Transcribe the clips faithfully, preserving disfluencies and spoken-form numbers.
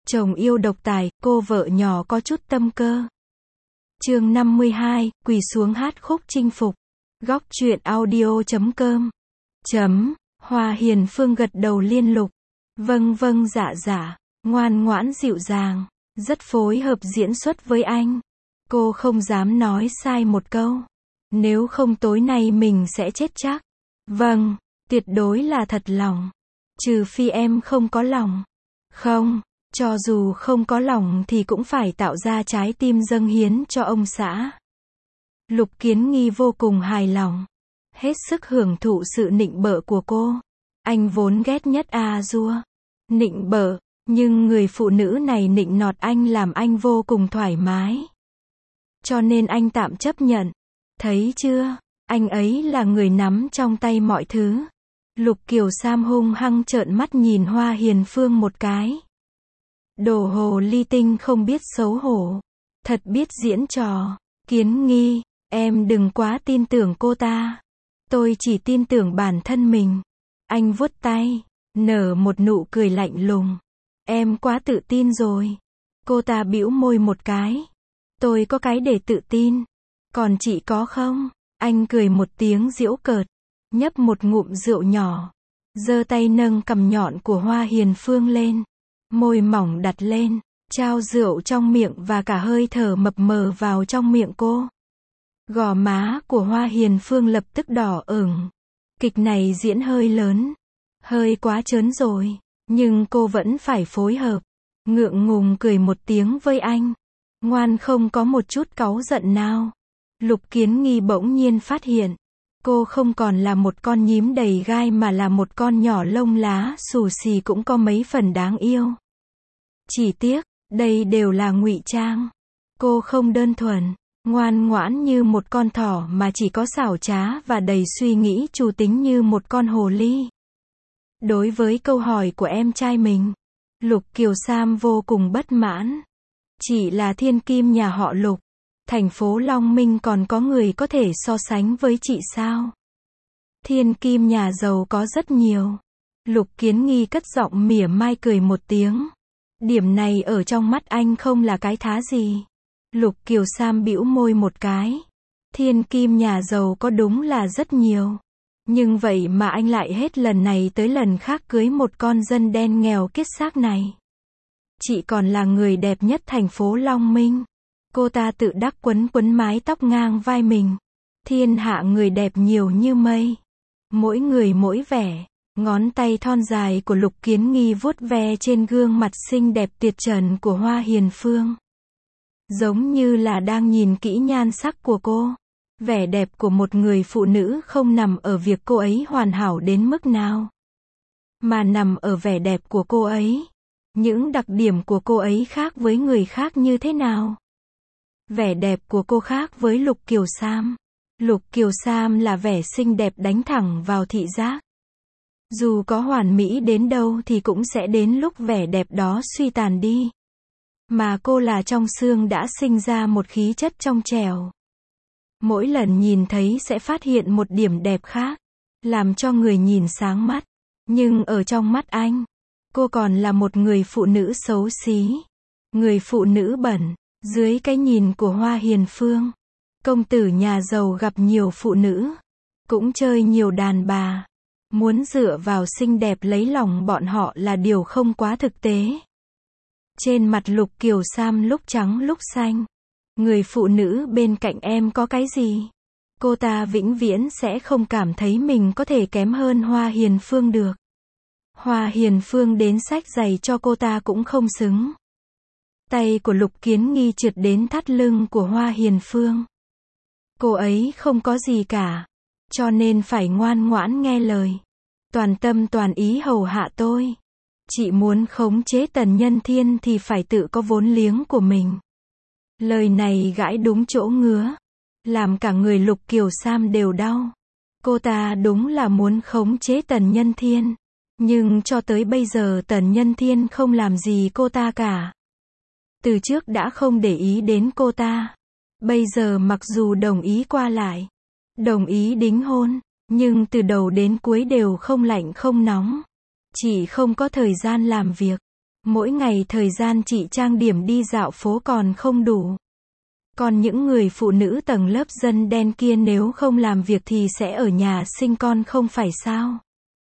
Chồng yêu độc tài, cô vợ nhỏ có chút tâm cơ. Chương năm mươi hai, quỳ xuống hát khúc chinh phục. Góc truyện audio chấm com. Chấm, Hoa Hiền Phương gật đầu liên lục. Vâng vâng dạ dạ, ngoan ngoãn dịu dàng, rất phối hợp diễn xuất với anh. Cô không dám nói sai một câu. Nếu không tối nay mình sẽ chết chắc. Vâng, tuyệt đối là thật lòng. Trừ phi em không có lòng. Không, cho dù không có lòng thì cũng phải tạo ra trái tim dâng hiến cho ông xã. Lục Kiến Nghi vô cùng hài lòng. Hết sức hưởng thụ sự nịnh bợ của cô. Anh vốn ghét nhất a dua. Nịnh bợ, nhưng người phụ nữ này nịnh nọt anh làm anh vô cùng thoải mái. Cho nên anh tạm chấp nhận. Thấy chưa, anh ấy là người nắm trong tay mọi thứ. Lục Kiều Sam hung hăng trợn mắt nhìn Hoa Hiền Phương một cái. Đồ hồ ly tinh không biết xấu hổ. Thật biết diễn trò. Kiến Nghi, em đừng quá tin tưởng cô ta. Tôi chỉ tin tưởng bản thân mình. Anh vuốt tay, nở một nụ cười lạnh lùng. Em quá tự tin rồi. Cô ta bĩu môi một cái. Tôi có cái để tự tin. Còn chị có không? Anh cười một tiếng giễu cợt. Nhấp một ngụm rượu nhỏ. Giơ tay nâng cằm nhọn của Hoa Hiền Phương lên. Môi mỏng đặt lên. Trao rượu trong miệng và cả hơi thở mập mờ vào trong miệng cô. Gò má của Hoa Hiền Phương lập tức đỏ ửng. Kịch này diễn hơi lớn. Hơi quá trớn rồi. Nhưng cô vẫn phải phối hợp. Ngượng ngùng cười một tiếng với anh. Ngoan không có một chút cáu giận nào. Lục Kiến Nghi bỗng nhiên phát hiện. Cô không còn là một con nhím đầy gai mà là một con nhỏ lông lá xù xì cũng có mấy phần đáng yêu. Chỉ tiếc, đây đều là ngụy trang. Cô không đơn thuần, ngoan ngoãn như một con thỏ mà chỉ có xảo trá và đầy suy nghĩ trù tính như một con hồ ly. Đối với câu hỏi của em trai mình, Lục Kiều Sam vô cùng bất mãn. Chỉ là thiên kim nhà họ Lục. Thành phố Long Minh còn có người có thể so sánh với chị sao? Thiên kim nhà giàu có rất nhiều. Lục Kiến Nghi cất giọng mỉa mai cười một tiếng. Điểm này ở trong mắt anh không là cái thá gì. Lục Kiều Sam bĩu môi một cái. Thiên kim nhà giàu có đúng là rất nhiều. Nhưng vậy mà anh lại hết lần này tới lần khác cưới một con dân đen nghèo kiết xác này. Chị còn là người đẹp nhất thành phố Long Minh. Cô ta tự đắc quấn quấn mái tóc ngang vai mình. Thiên hạ người đẹp nhiều như mây. Mỗi người mỗi vẻ. Ngón tay thon dài của Lục Kiến Nghi vuốt ve trên gương mặt xinh đẹp tuyệt trần của Hoa Hiền Phương. Giống như là đang nhìn kỹ nhan sắc của cô. Vẻ đẹp của một người phụ nữ không nằm ở việc cô ấy hoàn hảo đến mức nào. Mà nằm ở vẻ đẹp của cô ấy. Những đặc điểm của cô ấy khác với người khác như thế nào? Vẻ đẹp của cô khác với Lục Kiều Sam. Lục Kiều Sam là vẻ xinh đẹp đánh thẳng vào thị giác. Dù có hoàn mỹ đến đâu thì cũng sẽ đến lúc vẻ đẹp đó suy tàn đi. Mà cô là trong xương đã sinh ra một khí chất trong trẻo. Mỗi lần nhìn thấy sẽ phát hiện một điểm đẹp khác, làm cho người nhìn sáng mắt. Nhưng ở trong mắt anh, cô còn là một người phụ nữ xấu xí. Người phụ nữ bẩn. Dưới cái nhìn của Hoa Hiền Phương, công tử nhà giàu gặp nhiều phụ nữ, cũng chơi nhiều đàn bà. Muốn dựa vào xinh đẹp lấy lòng bọn họ là điều không quá thực tế. Trên mặt Lục Kiều Sam lúc trắng lúc xanh. Người phụ nữ bên cạnh em có cái gì? Cô ta vĩnh viễn sẽ không cảm thấy mình có thể kém hơn Hoa Hiền Phương được. Hoa Hiền Phương đến xách giày cho cô ta cũng không xứng. Tay của Lục Kiến Nghi trượt đến thắt lưng của Hoa Hiền Phương. Cô ấy không có gì cả. Cho nên phải ngoan ngoãn nghe lời. Toàn tâm toàn ý hầu hạ tôi. Chị muốn khống chế Tần Nhân Thiên thì phải tự có vốn liếng của mình. Lời này gãi đúng chỗ ngứa. Làm cả người Lục Kiều Sam đều đau. Cô ta đúng là muốn khống chế Tần Nhân Thiên. Nhưng cho tới bây giờ Tần Nhân Thiên không làm gì cô ta cả. Từ trước đã không để ý đến cô ta. Bây giờ mặc dù đồng ý qua lại, đồng ý đính hôn, nhưng từ đầu đến cuối đều không lạnh không nóng. Chỉ không có thời gian làm việc. Mỗi ngày thời gian chị trang điểm đi dạo phố còn không đủ. Còn những người phụ nữ tầng lớp dân đen kia nếu không làm việc thì sẽ ở nhà sinh con không phải sao?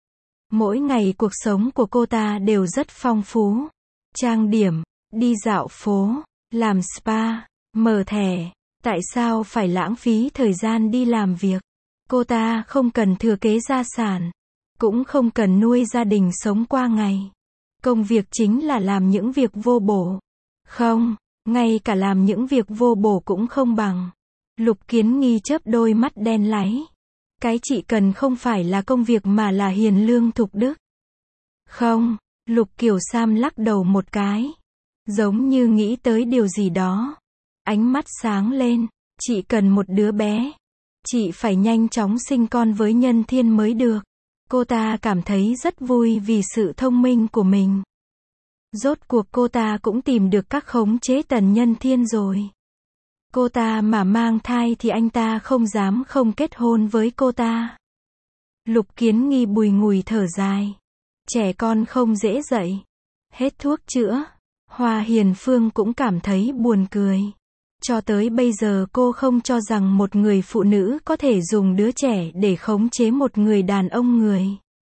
Mỗi ngày cuộc sống của cô ta đều rất phong phú. Trang điểm, đi dạo phố, làm spa, mở thẻ. Tại sao phải lãng phí thời gian đi làm việc? Cô ta không cần thừa kế gia sản, cũng không cần nuôi gia đình sống qua ngày. Công việc chính là làm những việc vô bổ. Không, ngay cả làm những việc vô bổ cũng không bằng. Lục Kiến Nghi chớp đôi mắt đen láy. Cái chị cần không phải là công việc mà là hiền lương thục đức. Không, Lục Kiều Sam lắc đầu một cái. Giống như nghĩ tới điều gì đó. Ánh mắt sáng lên. Chị cần một đứa bé. Chị phải nhanh chóng sinh con với Nhân Thiên mới được. Cô ta cảm thấy rất vui vì sự thông minh của mình. Rốt cuộc cô ta cũng tìm được các khống chế Tần Nhân Thiên rồi. Cô ta mà mang thai thì anh ta không dám không kết hôn với cô ta. Lục Kiến Nghi bùi ngùi thở dài. Trẻ con không dễ dạy. Hết thuốc chữa. Hoa Hiền Phương cũng cảm thấy buồn cười. Cho tới bây giờ cô không cho rằng một người phụ nữ có thể dùng đứa trẻ để khống chế một người đàn ông người.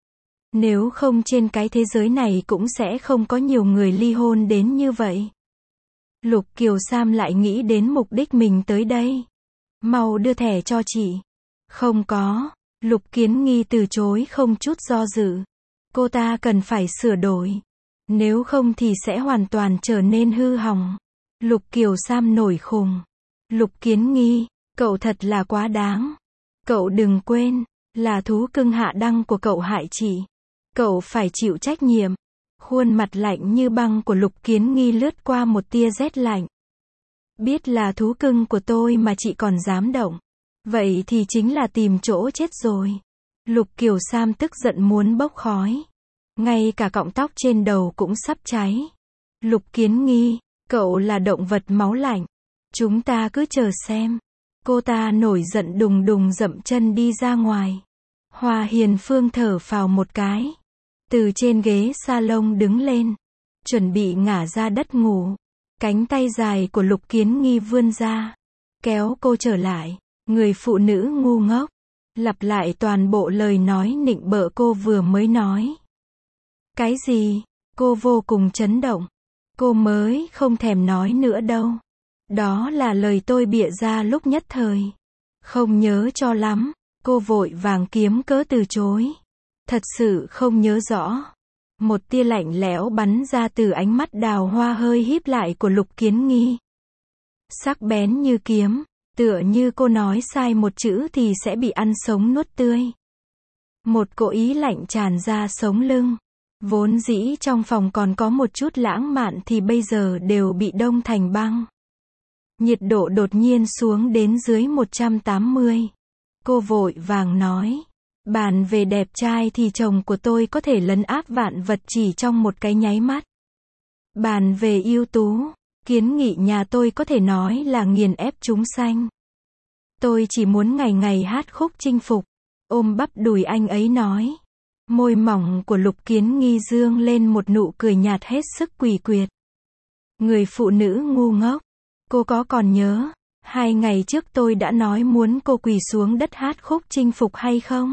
Nếu không trên cái thế giới này cũng sẽ không có nhiều người ly hôn đến như vậy. Lục Kiều Sam lại nghĩ đến mục đích mình tới đây. Mau đưa thẻ cho chị. Không có. Lục Kiến Nghi từ chối không chút do dự. Cô ta cần phải sửa đổi. Nếu không thì sẽ hoàn toàn trở nên hư hỏng. Lục Kiều Sam nổi khùng. Lục Kiến Nghi, cậu thật là quá đáng. Cậu đừng quên, là thú cưng hạ đăng của cậu hại chị. Cậu phải chịu trách nhiệm. Khuôn mặt lạnh như băng của Lục Kiến Nghi lướt qua một tia rét lạnh. Biết là thú cưng của tôi mà chị còn dám động. Vậy thì chính là tìm chỗ chết rồi. Lục Kiều Sam tức giận muốn bốc khói. Ngay cả cọng tóc trên đầu cũng sắp cháy. Lục Kiến Nghi, cậu là động vật máu lạnh. Chúng ta cứ chờ xem. Cô ta nổi giận đùng đùng dậm chân đi ra ngoài. Hoa Hiền Phương thở phào một cái. Từ trên ghế salon đứng lên. Chuẩn bị ngả ra đất ngủ. Cánh tay dài của Lục Kiến Nghi vươn ra. Kéo cô trở lại. Người phụ nữ ngu ngốc. Lặp lại toàn bộ lời nói nịnh bợ cô vừa mới nói. Cái gì? Cô vô cùng chấn động. Cô mới không thèm nói nữa đâu. Đó là lời tôi bịa ra lúc nhất thời. Không nhớ cho lắm. Cô vội vàng kiếm cớ từ chối. Thật sự không nhớ rõ. Một tia lạnh lẽo bắn ra từ ánh mắt đào hoa hơi híp lại của Lục Kiến Nghi. Sắc bén như kiếm. Tựa như cô nói sai một chữ thì sẽ bị ăn sống nuốt tươi. Một cỗ ý lạnh tràn ra sống lưng. Vốn dĩ trong phòng còn có một chút lãng mạn thì bây giờ đều bị đông thành băng. Nhiệt độ đột nhiên xuống đến dưới một trăm tám mươi. Cô vội vàng nói. Bàn về đẹp trai thì chồng của tôi có thể lấn áp vạn vật chỉ trong một cái nháy mắt. Bàn về ưu tú, Kiến Nghị nhà tôi có thể nói là nghiền ép chúng sanh. Tôi chỉ muốn ngày ngày hát khúc chinh phục. Ôm bắp đùi anh ấy nói. Môi mỏng của Lục Kiến Nghi dương lên một nụ cười nhạt hết sức quỷ quyệt. Người phụ nữ ngu ngốc. Cô có còn nhớ, hai ngày trước tôi đã nói muốn cô quỳ xuống đất hát khúc chinh phục hay không?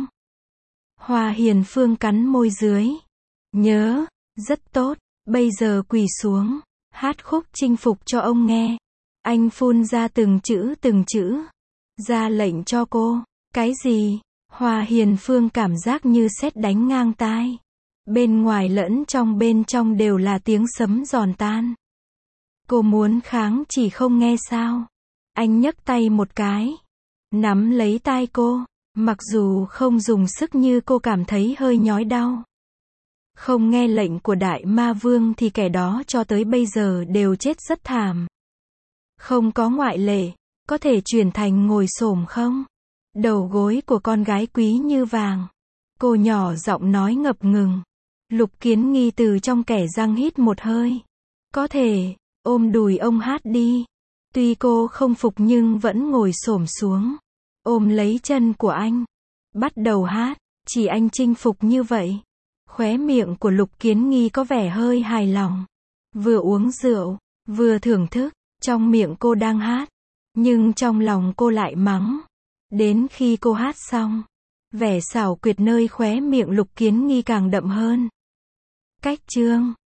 Hoa Hiền Phương cắn môi dưới. Nhớ, rất tốt, bây giờ quỳ xuống, hát khúc chinh phục cho ông nghe. Anh phun ra từng chữ từng chữ. Ra lệnh cho cô. Cái gì? Hoa Hiền Phương cảm giác như sét đánh ngang tai. Bên ngoài lẫn trong bên trong đều là tiếng sấm giòn tan. Cô muốn kháng chỉ không nghe sao. Anh nhấc tay một cái. Nắm lấy tai cô. Mặc dù không dùng sức như cô cảm thấy hơi nhói đau. Không nghe lệnh của Đại Ma Vương thì kẻ đó cho tới bây giờ đều chết rất thảm. Không có ngoại lệ. Có thể chuyển thành ngồi xổm không? Đầu gối của con gái quý như vàng. Cô nhỏ giọng nói ngập ngừng. Lục Kiến Nghi từ trong kẻ răng hít một hơi. Có thể, ôm đùi ông hát đi. Tuy cô không phục nhưng vẫn ngồi xổm xuống. Ôm lấy chân của anh. Bắt đầu hát, chỉ anh chinh phục như vậy. Khóe miệng của Lục Kiến Nghi có vẻ hơi hài lòng. Vừa uống rượu, vừa thưởng thức, trong miệng cô đang hát, nhưng trong lòng cô lại mắng. Đến khi cô hát xong, vẻ xảo quyệt nơi khóe miệng Lục Kiến Nghi càng đậm hơn. Cách chương